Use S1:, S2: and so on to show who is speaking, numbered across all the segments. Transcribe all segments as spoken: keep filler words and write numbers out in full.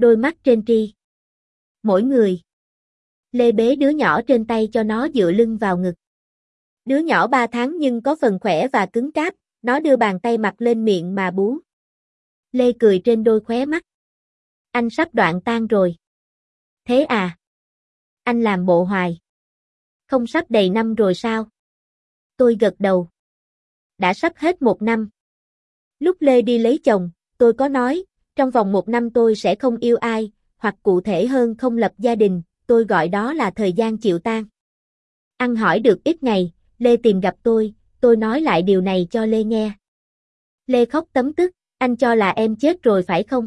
S1: đôi mắt trên tri. Mỗi người. Lê bế đứa nhỏ trên tay cho nó dựa lưng vào ngực. Đứa nhỏ ba tháng nhưng có phần khỏe và cứng cáp, nó đưa bàn tay mặt lên miệng mà bú. Lê cười trên đôi khóe mắt. Anh sắp đoạn tan rồi. Thế à? Anh làm bộ hoài. Không sắp đầy năm rồi sao? Tôi gật đầu. Đã sắp hết một năm. Lúc Lê đi lấy chồng, tôi có nói, trong vòng một năm tôi sẽ không yêu ai, hoặc cụ thể hơn không lập gia đình, tôi gọi đó là thời gian chịu tan. Ăn hỏi được ít ngày, Lê tìm gặp tôi, tôi nói lại điều này cho Lê nghe. Lê khóc tấm tức, anh cho là em chết rồi phải không?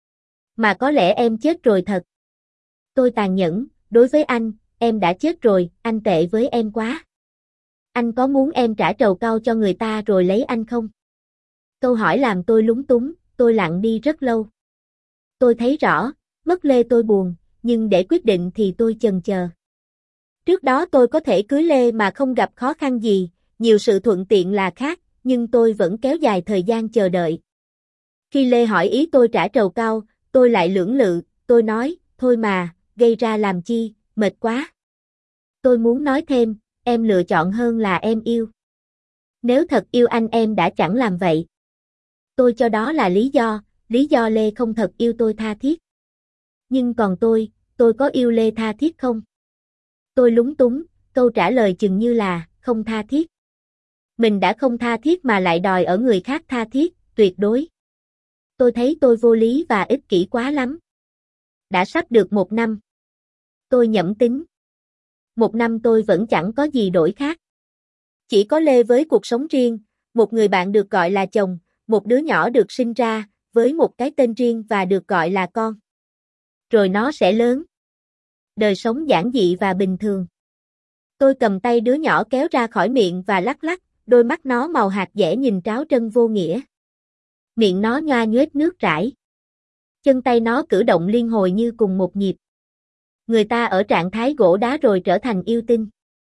S1: Mà có lẽ em chết rồi thật. Tôi tàn nhẫn, đối với anh, em đã chết rồi, anh tệ với em quá. Anh có muốn em trả trầu cau cho người ta rồi lấy anh không? Câu hỏi làm tôi lúng túng, tôi lặng đi rất lâu. Tôi thấy rõ, mất Lê tôi buồn, nhưng để quyết định thì tôi chần chờ. Trước đó tôi có thể cưới Lê mà không gặp khó khăn gì, nhiều sự thuận tiện là khác, nhưng tôi vẫn kéo dài thời gian chờ đợi. Khi Lê hỏi ý tôi trả trầu cau, tôi lại lưỡng lự, tôi nói, thôi mà, gây ra làm chi, mệt quá. Tôi muốn nói thêm, em lựa chọn hơn là em yêu. Nếu thật yêu anh em đã chẳng làm vậy. Tôi cho đó là lý do, lý do Lê không thật yêu tôi tha thiết. Nhưng còn tôi, tôi có yêu Lê tha thiết không? Tôi lúng túng, câu trả lời chừng như là, không tha thiết. Mình đã không tha thiết mà lại đòi ở người khác tha thiết, tuyệt đối. Tôi thấy tôi vô lý và ích kỷ quá lắm. Đã sắp được một năm. Tôi nhẩm tính. Một năm tôi vẫn chẳng có gì đổi khác. Chỉ có Lê với cuộc sống riêng, một người bạn được gọi là chồng, một đứa nhỏ được sinh ra, với một cái tên riêng và được gọi là con. Rồi nó sẽ lớn. Đời sống giản dị và bình thường. Tôi cầm tay đứa nhỏ kéo ra khỏi miệng và lắc lắc, đôi mắt nó màu hạt dẻ nhìn tráo trân vô nghĩa. Miệng nó nhoa nhoét nước rải. Chân tay nó cử động liên hồi như cùng một nhịp. Người ta ở trạng thái gỗ đá rồi trở thành yêu tinh.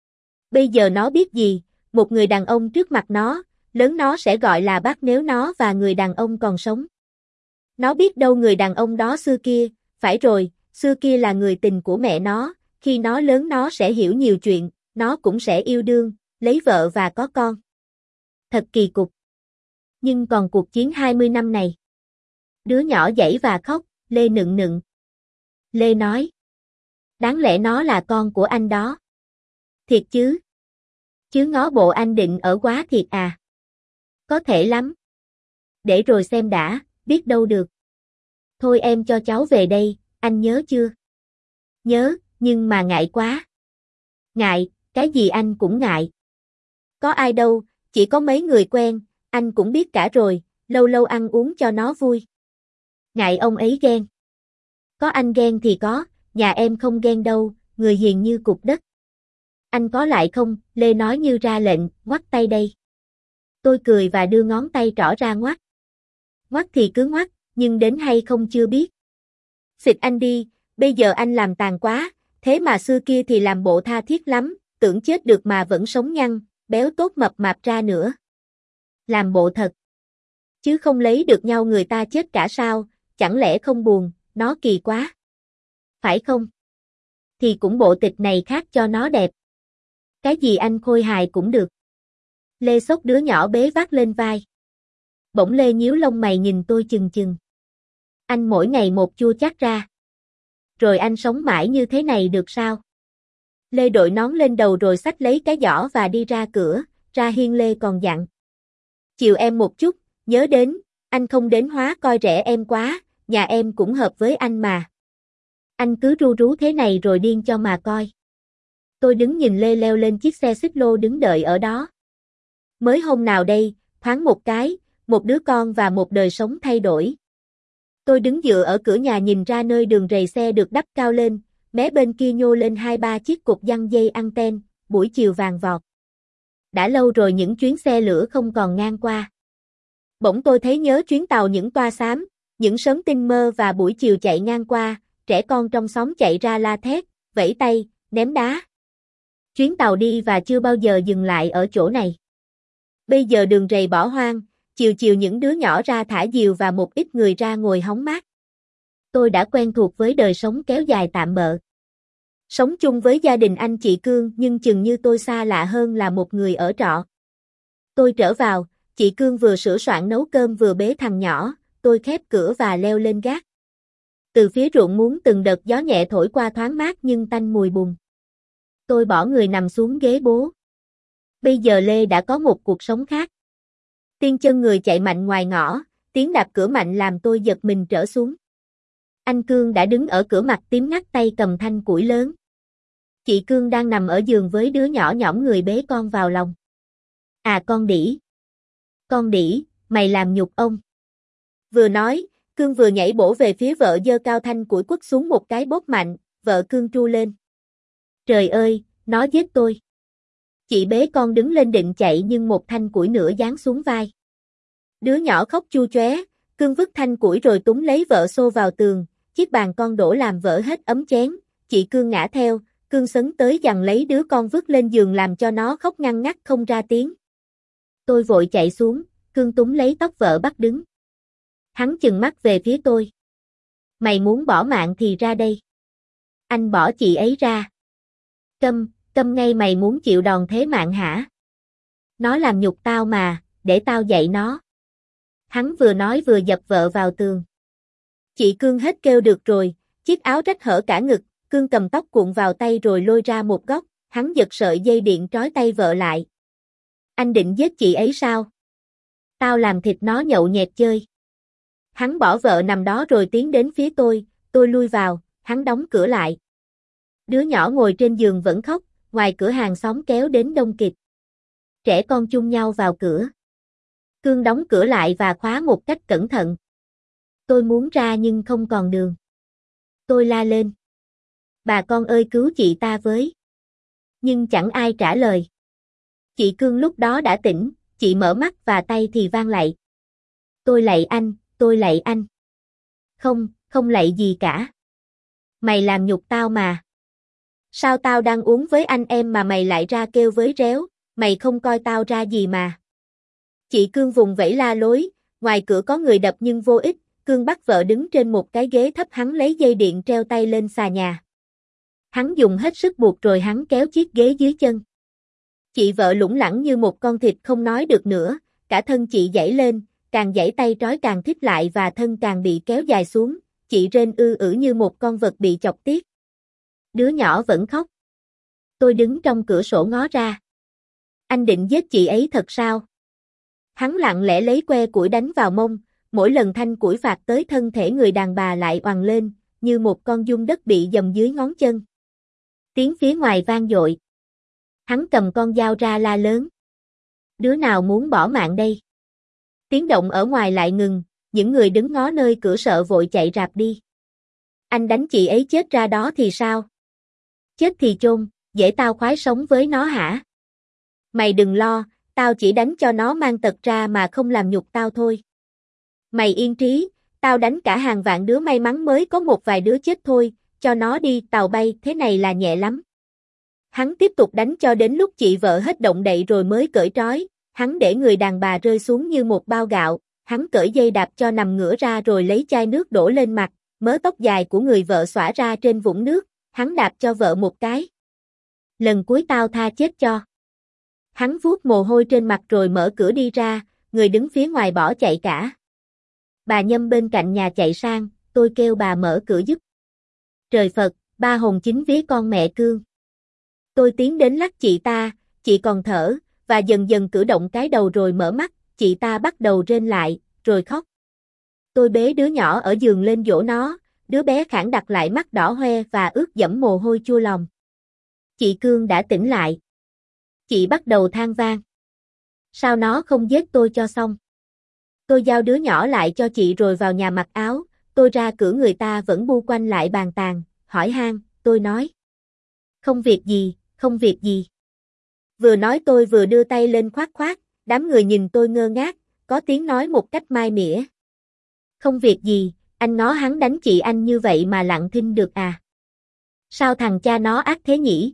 S1: Bây giờ nó biết gì, một người đàn ông trước mặt nó, lớn nó sẽ gọi là bác nếu nó và người đàn ông còn sống. Nó biết đâu người đàn ông đó xưa kia, phải rồi, xưa kia là người tình của mẹ nó, khi nó lớn nó sẽ hiểu nhiều chuyện, nó cũng sẽ yêu đương, lấy vợ và có con. Thật kỳ cục. Nhưng còn cuộc chiến hai mươi năm này. Đứa nhỏ giãy và khóc, Lê nựng nựng. Lê nói. Đáng lẽ nó là con của anh đó. Thiệt chứ? Chứ ngó bộ anh định ở quá thiệt à? Có thể lắm. Để rồi xem đã, biết đâu được. Thôi em cho cháu về đây, anh nhớ chưa? Nhớ, nhưng mà ngại quá. Ngại, cái gì anh cũng ngại. Có ai đâu, chỉ có mấy người quen, anh cũng biết cả rồi, lâu lâu ăn uống cho nó vui. Ngại ông ấy ghen. Có anh ghen thì có, nhà em không ghen đâu, người hiền như cục đất. Anh có lại không? Lê nói như ra lệnh, ngoắt tay đây. Tôi cười và đưa ngón tay trỏ ra ngoắt. Ngoắt thì cứ ngoắt, nhưng đến hay không chưa biết. Xịt anh đi, bây giờ anh làm tàn quá, thế mà xưa kia thì làm bộ tha thiết lắm, tưởng chết được mà vẫn sống nhăn, béo tốt mập mạp ra nữa. Làm bộ thật. Chứ không lấy được nhau người ta chết cả sao, chẳng lẽ không buồn, nó kỳ quá. Phải không? Thì cũng bộ tịch này khác cho nó đẹp. Cái gì anh khôi hài cũng được. Lê xốc đứa nhỏ bế vác lên vai. Bỗng Lê nhíu lông mày nhìn tôi chừng chừng. Anh mỗi ngày một chua chát ra. Rồi anh sống mãi như thế này được sao? Lê đội nón lên đầu rồi xách lấy cái giỏ và đi ra cửa, ra hiên Lê còn dặn. Chiều em một chút, nhớ đến, anh không đến hóa coi rẻ em quá, nhà em cũng hợp với anh mà. Anh cứ ru rú thế này rồi điên cho mà coi. Tôi đứng nhìn Lê leo lên chiếc xe xích lô đứng đợi ở đó. Mới hôm nào đây, thoáng một cái, một đứa con và một đời sống thay đổi. Tôi đứng dựa ở cửa nhà nhìn ra nơi đường rầy xe được đắp cao lên, mé bên kia nhô lên hai ba chiếc cột giăng dây anten, buổi chiều vàng vọt. Đã lâu rồi những chuyến xe lửa không còn ngang qua. Bỗng tôi thấy nhớ chuyến tàu những toa xám, những sớm tinh mơ và buổi chiều chạy ngang qua, trẻ con trong xóm chạy ra la thét, vẫy tay, ném đá. Chuyến tàu đi và chưa bao giờ dừng lại ở chỗ này. Bây giờ đường rầy bỏ hoang, chiều chiều những đứa nhỏ ra thả diều và một ít người ra ngồi hóng mát. Tôi đã quen thuộc với đời sống kéo dài tạm bợ. Sống chung với gia đình anh chị Cương nhưng chừng như tôi xa lạ hơn là một người ở trọ. Tôi trở vào, chị Cương vừa sửa soạn nấu cơm vừa bế thằng nhỏ, tôi khép cửa và leo lên gác. Từ phía ruộng muống từng đợt gió nhẹ thổi qua thoáng mát nhưng tanh mùi bùn. Tôi bỏ người nằm xuống ghế bố. Bây giờ Lê đã có một cuộc sống khác. Tiếng chân người chạy mạnh ngoài ngõ, tiếng đạp cửa mạnh làm tôi giật mình trở xuống. Anh Cương đã đứng ở cửa mặt tím ngắt tay cầm thanh củi lớn. Chị Cương đang nằm ở giường với đứa nhỏ nhõm người bế con vào lòng. À con đĩ. Con đĩ, mày làm nhục ông. Vừa nói, Cương vừa nhảy bổ về phía vợ giơ cao thanh củi quất xuống một cái bóp mạnh, vợ Cương tru lên. Trời ơi, nó giết tôi. Chị bế con đứng lên định chạy nhưng một thanh củi nữa giáng xuống vai. Đứa nhỏ khóc chu choé, Cương vứt thanh củi rồi túm lấy vợ xô vào tường, chiếc bàn con đổ làm vỡ hết ấm chén, chị Cương ngã theo, Cương sấn tới giằng lấy đứa con vứt lên giường làm cho nó khóc ngăn ngắt không ra tiếng. Tôi vội chạy xuống, Cương túm lấy tóc vợ bắt đứng. Hắn chừng mắt về phía tôi. Mày muốn bỏ mạng thì ra đây. Anh bỏ chị ấy ra. Câm, câm ngay mày muốn chịu đòn thế mạng hả? Nó làm nhục tao mà, để tao dạy nó. Hắn vừa nói vừa dập vợ vào tường. Chị Cương hết kêu được rồi, chiếc áo rách hở cả ngực, Cương cầm tóc cuộn vào tay rồi lôi ra một góc, hắn giật sợi dây điện trói tay vợ lại. Anh định giết chị ấy sao? Tao làm thịt nó nhậu nhẹt chơi. Hắn bỏ vợ nằm đó rồi tiến đến phía tôi, tôi lui vào, hắn đóng cửa lại. Đứa nhỏ ngồi trên giường vẫn khóc, ngoài cửa hàng xóm kéo đến đông kịt. Trẻ con chung nhau vào cửa. Cương đóng cửa lại và khóa một cách cẩn thận. Tôi muốn ra nhưng không còn đường. Tôi la lên. Bà con ơi cứu chị ta với. Nhưng chẳng ai trả lời. Chị Cương lúc đó đã tỉnh, chị mở mắt và tay thì vang lạy. Tôi lạy anh, tôi lạy anh. Không, không lạy gì cả. Mày làm nhục tao mà. Sao tao đang uống với anh em mà mày lại ra kêu với réo, mày không coi tao ra gì mà. Chị Cương vùng vẫy la lối, ngoài cửa có người đập nhưng vô ích, Cương bắt vợ đứng trên một cái ghế thấp hắn lấy dây điện treo tay lên xà nhà. Hắn dùng hết sức buộc rồi hắn kéo chiếc ghế dưới chân. Chị vợ lủng lẳng như một con thịt không nói được nữa, cả thân chị giãy lên, càng giãy tay trói càng thít lại và thân càng bị kéo dài xuống, chị rên ư ử như một con vật bị chọc tiết. Đứa nhỏ vẫn khóc. Tôi đứng trong cửa sổ ngó ra. Anh định giết chị ấy thật sao? Hắn lặng lẽ lấy que củi đánh vào mông, mỗi lần thanh củi phạt tới thân thể người đàn bà lại oằn lên, như một con giun đất bị dầm dưới ngón chân. Tiếng phía ngoài vang dội. Hắn cầm con dao ra la lớn. Đứa nào muốn bỏ mạng đây? Tiếng động ở ngoài lại ngừng, những người đứng ngó nơi cửa sợ vội chạy rạp đi. Anh đánh chị ấy chết ra đó thì sao? Chết thì chôn, dễ tao khoái sống với nó hả? Mày đừng lo, tao chỉ đánh cho nó mang tật ra mà không làm nhục tao thôi. Mày yên trí, tao đánh cả hàng vạn đứa may mắn mới có một vài đứa chết thôi, cho nó đi tàu bay thế này là nhẹ lắm. Hắn tiếp tục đánh cho đến lúc chị vợ hết động đậy rồi mới cởi trói, hắn để người đàn bà rơi xuống như một bao gạo, hắn cởi dây đạp cho nằm ngửa ra rồi lấy chai nước đổ lên mặt, mớ tóc dài của người vợ xõa ra trên vũng nước, hắn đạp cho vợ một cái. Lần cuối tao tha chết cho. Hắn vuốt mồ hôi trên mặt rồi mở cửa đi ra, người đứng phía ngoài bỏ chạy cả. Bà Nhâm bên cạnh nhà chạy sang, tôi kêu bà mở cửa giúp. Trời Phật, ba hồn chính vía con mẹ Cương. Tôi tiến đến lắc chị ta, chị còn thở, và dần dần cử động cái đầu rồi mở mắt, chị ta bắt đầu rên lại, rồi khóc. Tôi bế đứa nhỏ ở giường lên dỗ nó, đứa bé khản đặt lại mắt đỏ hoe và ướt dẫm mồ hôi chua lòng. Chị Cương đã tỉnh lại. Chị bắt đầu than van. Sao nó không giết tôi cho xong? Tôi giao đứa nhỏ lại cho chị rồi vào nhà mặc áo, tôi ra cửa người ta vẫn bu quanh lại bàn tàn, hỏi han, tôi nói. Không việc gì, không việc gì. Vừa nói tôi vừa đưa tay lên khoát khoát, đám người nhìn tôi ngơ ngác, có tiếng nói một cách mai mỉa. Không việc gì, anh nó hắn đánh chị anh như vậy mà lặng thinh được à? Sao thằng cha nó ác thế nhỉ?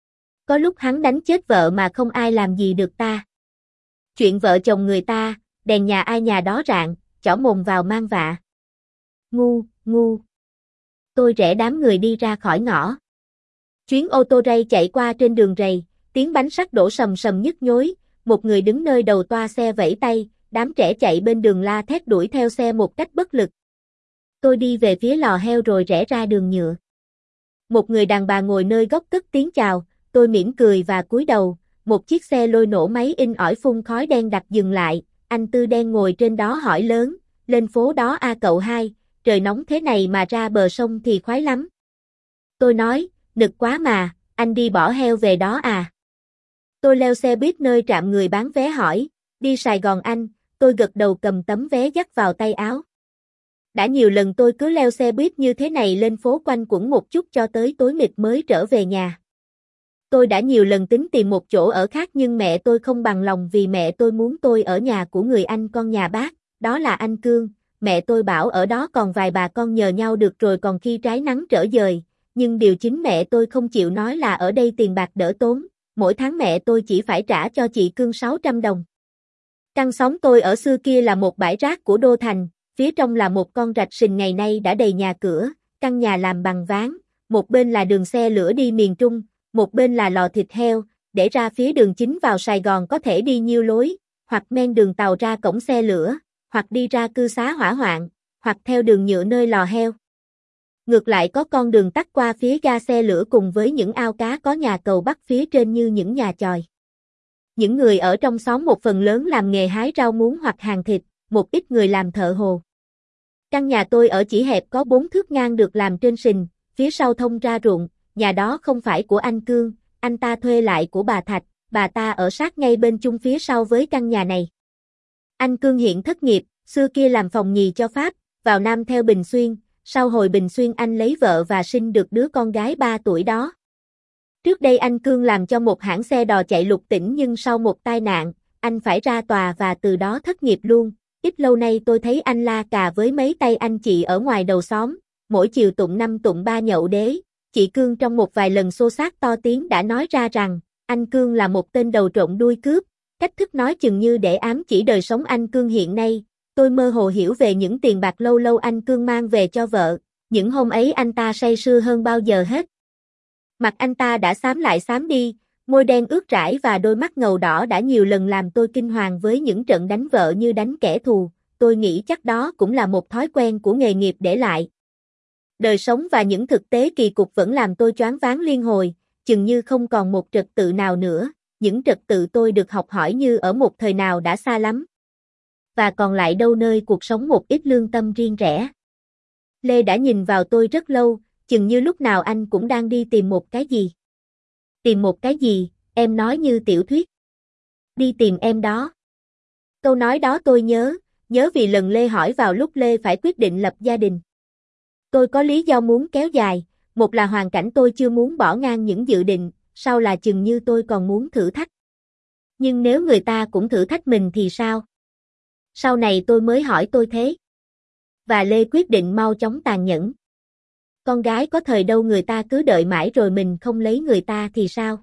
S1: Có lúc hắn đánh chết vợ mà không ai làm gì được ta. Chuyện vợ chồng người ta, đèn nhà ai nhà đó rạng, chỏ mồm vào mang vạ. Ngu, ngu. tôi rẽ đám người đi ra khỏi ngõ. Chuyến ô tô ray chạy qua trên đường rầy, tiếng bánh sắt đổ sầm sầm nhức nhối, một người đứng nơi đầu toa xe vẫy tay, đám trẻ chạy bên đường la thét đuổi theo xe một cách bất lực. Tôi đi về phía lò heo rồi rẽ ra đường nhựa. Một người đàn bà ngồi nơi góc cất tiếng chào, tôi mỉm cười và cúi đầu, một chiếc xe lôi nổ máy in ỏi phun khói đen đặt dừng lại, anh Tư đen ngồi trên đó hỏi lớn, lên phố đó a cậu hai, trời nóng thế này mà ra bờ sông thì khoái lắm. Tôi nói, nực quá mà, anh đi bỏ heo về đó à? Tôi leo xe buýt nơi trạm người bán vé hỏi, đi Sài Gòn anh, tôi gật đầu cầm tấm vé dắt vào tay áo. Đã nhiều lần tôi cứ leo xe buýt như thế này lên phố quanh quẩn một chút cho tới tối mịt mới trở về nhà. Tôi đã nhiều lần tính tìm một chỗ ở khác nhưng mẹ tôi không bằng lòng vì mẹ tôi muốn tôi ở nhà của người anh con nhà bác, đó là anh Cương. Mẹ tôi bảo ở đó còn vài bà con nhờ nhau được rồi còn khi trái nắng trở dời, nhưng điều chính mẹ tôi không chịu nói là ở đây tiền bạc đỡ tốn, mỗi tháng mẹ tôi chỉ phải trả cho chị Cương sáu trăm đồng. Căn xóm tôi ở xưa kia là một bãi rác của Đô Thành, phía trong là một con rạch sình ngày nay đã đầy nhà cửa, căn nhà làm bằng ván, một bên là đường xe lửa đi miền Trung, một bên là lò thịt heo, để ra phía đường chính vào Sài Gòn có thể đi nhiêu lối, hoặc men đường tàu ra cổng xe lửa, hoặc đi ra cư xá hỏa hoạn, hoặc theo đường nhựa nơi lò heo. Ngược lại có con đường tắt qua phía ga xe lửa cùng với những ao cá có nhà cầu bắc phía trên như những nhà chòi. Những người ở trong xóm một phần lớn làm nghề hái rau muống hoặc hàng thịt, một ít người làm thợ hồ. Căn nhà tôi ở chỉ hẹp có bốn thước ngang được làm trên sình, phía sau thông ra ruộng, nhà đó không phải của anh Cương, anh ta thuê lại của bà Thạch, bà ta ở sát ngay bên chung phía sau với căn nhà này. Anh Cương hiện thất nghiệp, xưa kia làm phòng nhì cho Pháp, vào Nam theo Bình Xuyên, sau hồi Bình Xuyên anh lấy vợ và sinh được đứa con gái ba tuổi đó. Trước đây anh Cương làm cho một hãng xe đò chạy lục tỉnh nhưng sau một tai nạn, anh phải ra tòa và từ đó thất nghiệp luôn. Ít lâu nay tôi thấy anh la cà với mấy tay anh chị ở ngoài đầu xóm, mỗi chiều tụng năm tụng ba nhậu đế. Chị Cương trong một vài lần xô xát to tiếng đã nói ra rằng, anh Cương là một tên đầu trộm đuôi cướp, cách thức nói chừng như để ám chỉ đời sống anh Cương hiện nay. Tôi mơ hồ hiểu về những tiền bạc lâu lâu anh Cương mang về cho vợ, những hôm ấy anh ta say sưa hơn bao giờ hết. Mặt anh ta đã xám lại xám đi, môi đen ướt rãi và đôi mắt ngầu đỏ đã nhiều lần làm tôi kinh hoàng với những trận đánh vợ như đánh kẻ thù, tôi nghĩ chắc đó cũng là một thói quen của nghề nghiệp để lại. Đời sống và những thực tế kỳ cục vẫn làm tôi choáng váng liên hồi, chừng như không còn một trật tự nào nữa, những trật tự tôi được học hỏi như ở một thời nào đã xa lắm. Và còn lại đâu nơi cuộc sống một ít lương tâm riêng rẽ. Lê đã nhìn vào tôi rất lâu, chừng như lúc nào anh cũng đang đi tìm một cái gì. Tìm một cái gì, em nói như tiểu thuyết. Đi tìm em đó. Câu nói đó tôi nhớ, nhớ vì lần Lê hỏi vào lúc Lê phải quyết định lập gia đình. Tôi có lý do muốn kéo dài, một là hoàn cảnh tôi chưa muốn bỏ ngang những dự định, sau là chừng như tôi còn muốn thử thách. Nhưng nếu người ta cũng thử thách mình thì sao? Sau này tôi mới hỏi tôi thế. Và Lê quyết định mau chóng tàn nhẫn. Con gái có thời đâu người ta cứ đợi mãi rồi mình không lấy người ta thì sao?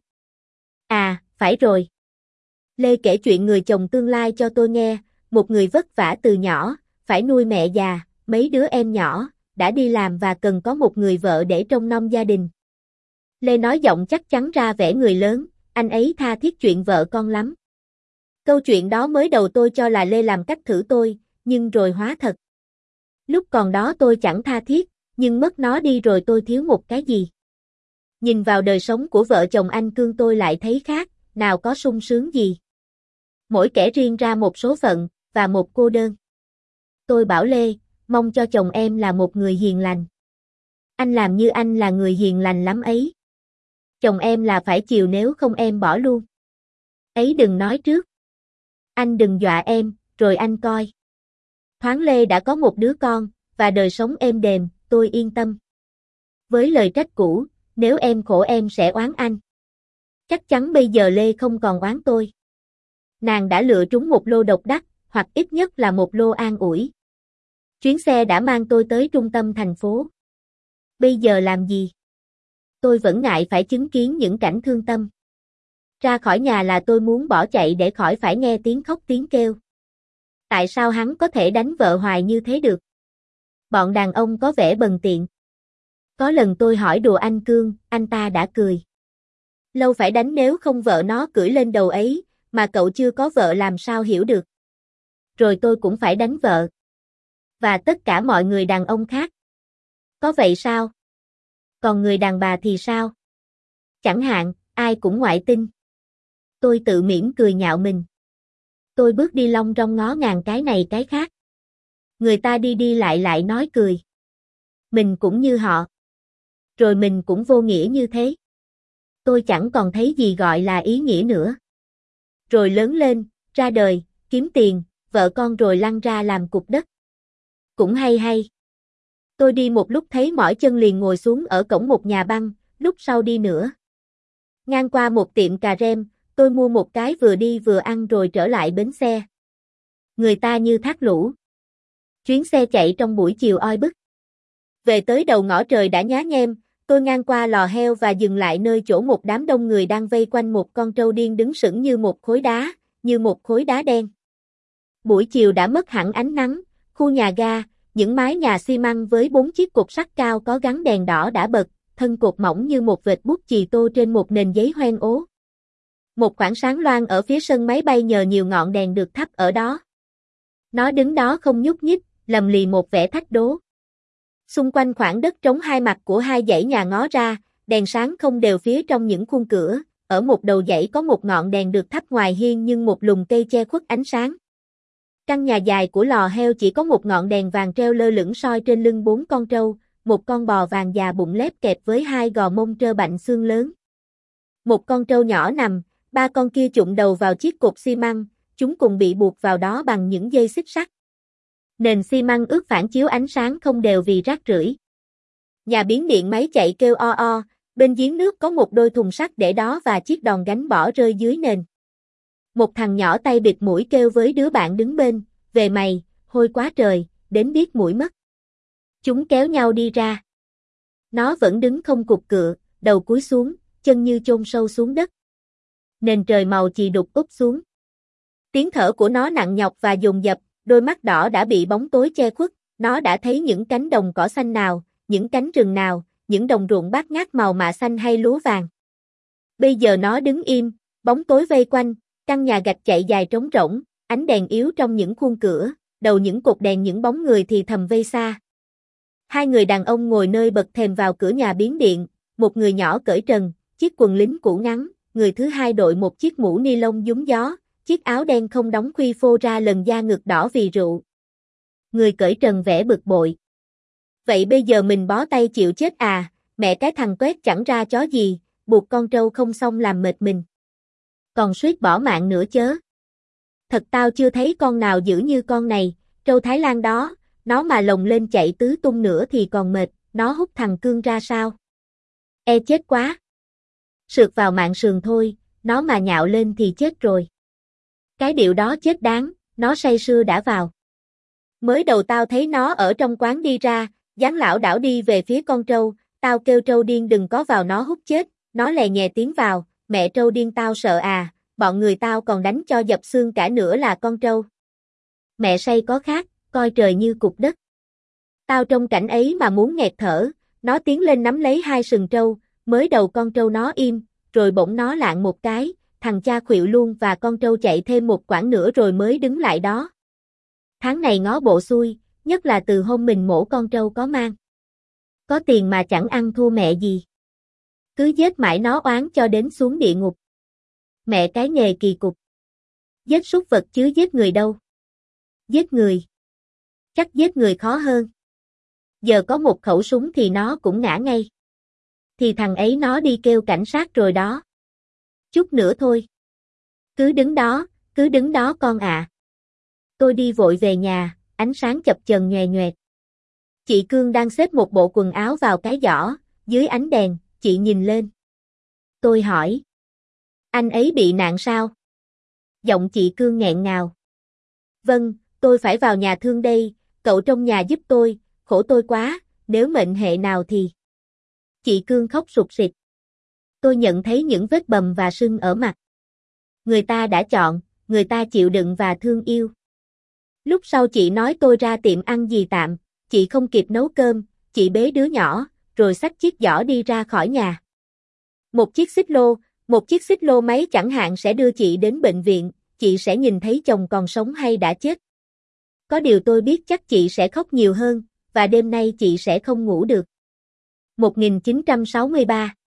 S1: À, phải rồi. Lê kể chuyện người chồng tương lai cho tôi nghe, một người vất vả từ nhỏ, phải nuôi mẹ già, mấy đứa em nhỏ, đã đi làm và cần có một người vợ để trông nom gia đình. Lê nói giọng chắc chắn ra vẻ người lớn, anh ấy tha thiết chuyện vợ con lắm. Câu chuyện đó mới đầu tôi cho là Lê làm cách thử tôi, nhưng rồi hóa thật. Lúc còn đó tôi chẳng tha thiết, nhưng mất nó đi rồi tôi thiếu một cái gì. Nhìn vào đời sống của vợ chồng anh Cương tôi lại thấy khác, nào có sung sướng gì. Mỗi kẻ riêng ra một số phận, và một cô đơn. Tôi bảo Lê, mong cho chồng em là một người hiền lành. Anh làm như anh là người hiền lành lắm ấy. Chồng em là phải chiều nếu không em bỏ luôn. Ấy đừng nói trước. Anh đừng dọa em, rồi anh coi. Thoáng Lê đã có một đứa con, và đời sống êm đềm, tôi yên tâm. Với lời trách cũ, nếu em khổ em sẽ oán anh. Chắc chắn bây giờ Lê không còn oán tôi. Nàng đã lựa trúng một lô độc đắc, hoặc ít nhất là một lô an ủi. Chuyến xe đã mang tôi tới trung tâm thành phố. Bây giờ làm gì? Tôi vẫn ngại phải chứng kiến những cảnh thương tâm. Ra khỏi nhà là tôi muốn bỏ chạy để khỏi phải nghe tiếng khóc tiếng kêu. Tại sao hắn có thể đánh vợ hoài như thế được? Bọn đàn ông có vẻ bần tiện. Có lần tôi hỏi đùa anh Cương, anh ta đã cười. Lâu phải đánh nếu không vợ nó cưỡi lên đầu ấy, mà cậu chưa có vợ làm sao hiểu được. Rồi tôi cũng phải đánh vợ. Và tất cả mọi người đàn ông khác. Có vậy sao? Còn người đàn bà thì sao? Chẳng hạn, ai cũng ngoại tình. Tôi tự mỉm cười nhạo mình. Tôi bước đi long rong ngó ngàng cái này cái khác. Người ta đi đi lại lại nói cười. Mình cũng như họ. Rồi mình cũng vô nghĩa như thế. Tôi chẳng còn thấy gì gọi là ý nghĩa nữa. Rồi lớn lên, ra đời, kiếm tiền, vợ con rồi lăn ra làm cục đất. Cũng hay hay. Tôi đi một lúc thấy mỏi chân liền ngồi xuống ở cổng một nhà băng, lúc sau đi nữa. Ngang qua một tiệm cà rem, tôi mua một cái vừa đi vừa ăn rồi trở lại bến xe. Người ta như thác lũ. Chuyến xe chạy trong buổi chiều oi bức. Về tới đầu ngõ trời đã nhá nhem, tôi ngang qua lò heo và dừng lại nơi chỗ một đám đông người đang vây quanh một con trâu điên đứng sững như một khối đá, như một khối đá đen. Buổi chiều đã mất hẳn ánh nắng, khu nhà ga, những mái nhà xi măng với bốn chiếc cột sắt cao có gắn đèn đỏ đã bật, thân cột mỏng như một vệt bút chì tô trên một nền giấy hoen ố. Một khoảng sáng loang ở phía sân máy bay nhờ nhiều ngọn đèn được thắp ở đó. Nó đứng đó không nhúc nhích, lầm lì một vẻ thách đố. Xung quanh khoảng đất trống hai mặt của hai dãy nhà ngó ra, đèn sáng không đều phía trong những khuôn cửa, ở một đầu dãy có một ngọn đèn được thắp ngoài hiên nhưng một lùm cây che khuất ánh sáng. Căn nhà dài của lò heo chỉ có một ngọn đèn vàng treo lơ lửng soi trên lưng bốn con trâu, một con bò vàng già bụng lép kẹp với hai gò mông trơ bạnh xương lớn. Một con trâu nhỏ nằm, ba con kia chụm đầu vào chiếc cột xi măng, chúng cùng bị buộc vào đó bằng những dây xích sắt. Nền xi măng ướt phản chiếu ánh sáng không đều vì rác rưởi. Nhà biến điện máy chạy kêu o o, bên giếng nước có một đôi thùng sắt để đó và chiếc đòn gánh bỏ rơi dưới nền. Một thằng nhỏ tay bịt mũi kêu với đứa bạn đứng bên, về mày, hôi quá trời, đến biết mũi mất. Chúng kéo nhau đi ra. Nó vẫn đứng không cục cựa, đầu cúi xuống, chân như chôn sâu xuống đất. Nền trời màu chì đục úp xuống. Tiếng thở của nó nặng nhọc và dồn dập, đôi mắt đỏ đã bị bóng tối che khuất, nó đã thấy những cánh đồng cỏ xanh nào, những cánh rừng nào, những đồng ruộng bát ngát màu mạ xanh hay lúa vàng. Bây giờ nó đứng im, bóng tối vây quanh, căn nhà gạch chạy dài trống rỗng, ánh đèn yếu trong những khuôn cửa, đầu những cột đèn những bóng người thì thầm vây xa. Hai người đàn ông ngồi nơi bậc thềm vào cửa nhà biến điện, một người nhỏ cởi trần, chiếc quần lính cũ ngắn, người thứ hai đội một chiếc mũ ni lông nhúng gió, chiếc áo đen không đóng khuy phô ra lần da ngực đỏ vì rượu. Người cởi trần vẻ bực bội. Vậy bây giờ mình bó tay chịu chết à, mẹ cái thằng quét chẳng ra chó gì, buộc con trâu không xong làm mệt mình. Còn suýt bỏ mạng nữa chớ. Thật tao chưa thấy con nào dữ như con này, trâu Thái Lan đó, nó mà lồng lên chạy tứ tung nữa thì còn mệt, nó hút thằng Cương ra sao? E chết quá. Sượt vào mạng sườn thôi, nó mà nhạo lên thì chết rồi. Cái điệu đó chết đáng, nó say sưa đã vào. Mới đầu tao thấy nó ở trong quán đi ra, dáng lảo đảo đi về phía con trâu, tao kêu trâu điên đừng có vào nó hút chết, nó lè nhè tiến vào, mẹ trâu điên tao sợ à, bọn người tao còn đánh cho dập xương cả nữa là con trâu. Mẹ say có khác, coi trời như cục đất. Tao trong cảnh ấy mà muốn nghẹt thở, nó tiến lên nắm lấy hai sừng trâu, mới đầu con trâu nó im, rồi bỗng nó lạng một cái, thằng cha khuỵu luôn và con trâu chạy thêm một quãng nữa rồi mới đứng lại đó. Tháng này ngó bộ xui, nhất là từ hôm mình mổ con trâu có mang. Có tiền mà chẳng ăn thua mẹ gì. Cứ giết mãi nó oán cho đến xuống địa ngục. Mẹ cái nghề kỳ cục. Giết súc vật chứ giết người đâu. Giết người. Chắc giết người khó hơn. Giờ có một khẩu súng thì nó cũng ngã ngay. Thì thằng ấy nó đi kêu cảnh sát rồi đó. Chút nữa thôi. Cứ đứng đó, cứ đứng đó con ạ. À. Tôi đi vội về nhà, ánh sáng chập chờn nhòe nhoẹt. Chị Cương đang xếp một bộ quần áo vào cái giỏ, dưới ánh đèn, chị nhìn lên. Tôi hỏi. Anh ấy bị nạn sao? Giọng chị Cương nghẹn ngào. Vâng, tôi phải vào nhà thương đây, cậu trong nhà giúp tôi, khổ tôi quá, nếu mệnh hệ nào thì... Chị Cương khóc sụt sịt. Tôi nhận thấy những vết bầm và sưng ở mặt. Người ta đã chọn, người ta chịu đựng và thương yêu. Lúc sau chị nói tôi ra tiệm ăn gì tạm, chị không kịp nấu cơm, chị bế đứa nhỏ, rồi xách chiếc giỏ đi ra khỏi nhà. Một chiếc xích lô, một chiếc xích lô máy chẳng hạn sẽ đưa chị đến bệnh viện, chị sẽ nhìn thấy chồng còn sống hay đã chết. Có điều tôi biết chắc chị sẽ khóc nhiều hơn, và đêm nay chị sẽ không ngủ được. một nghìn chín trăm sáu mươi ba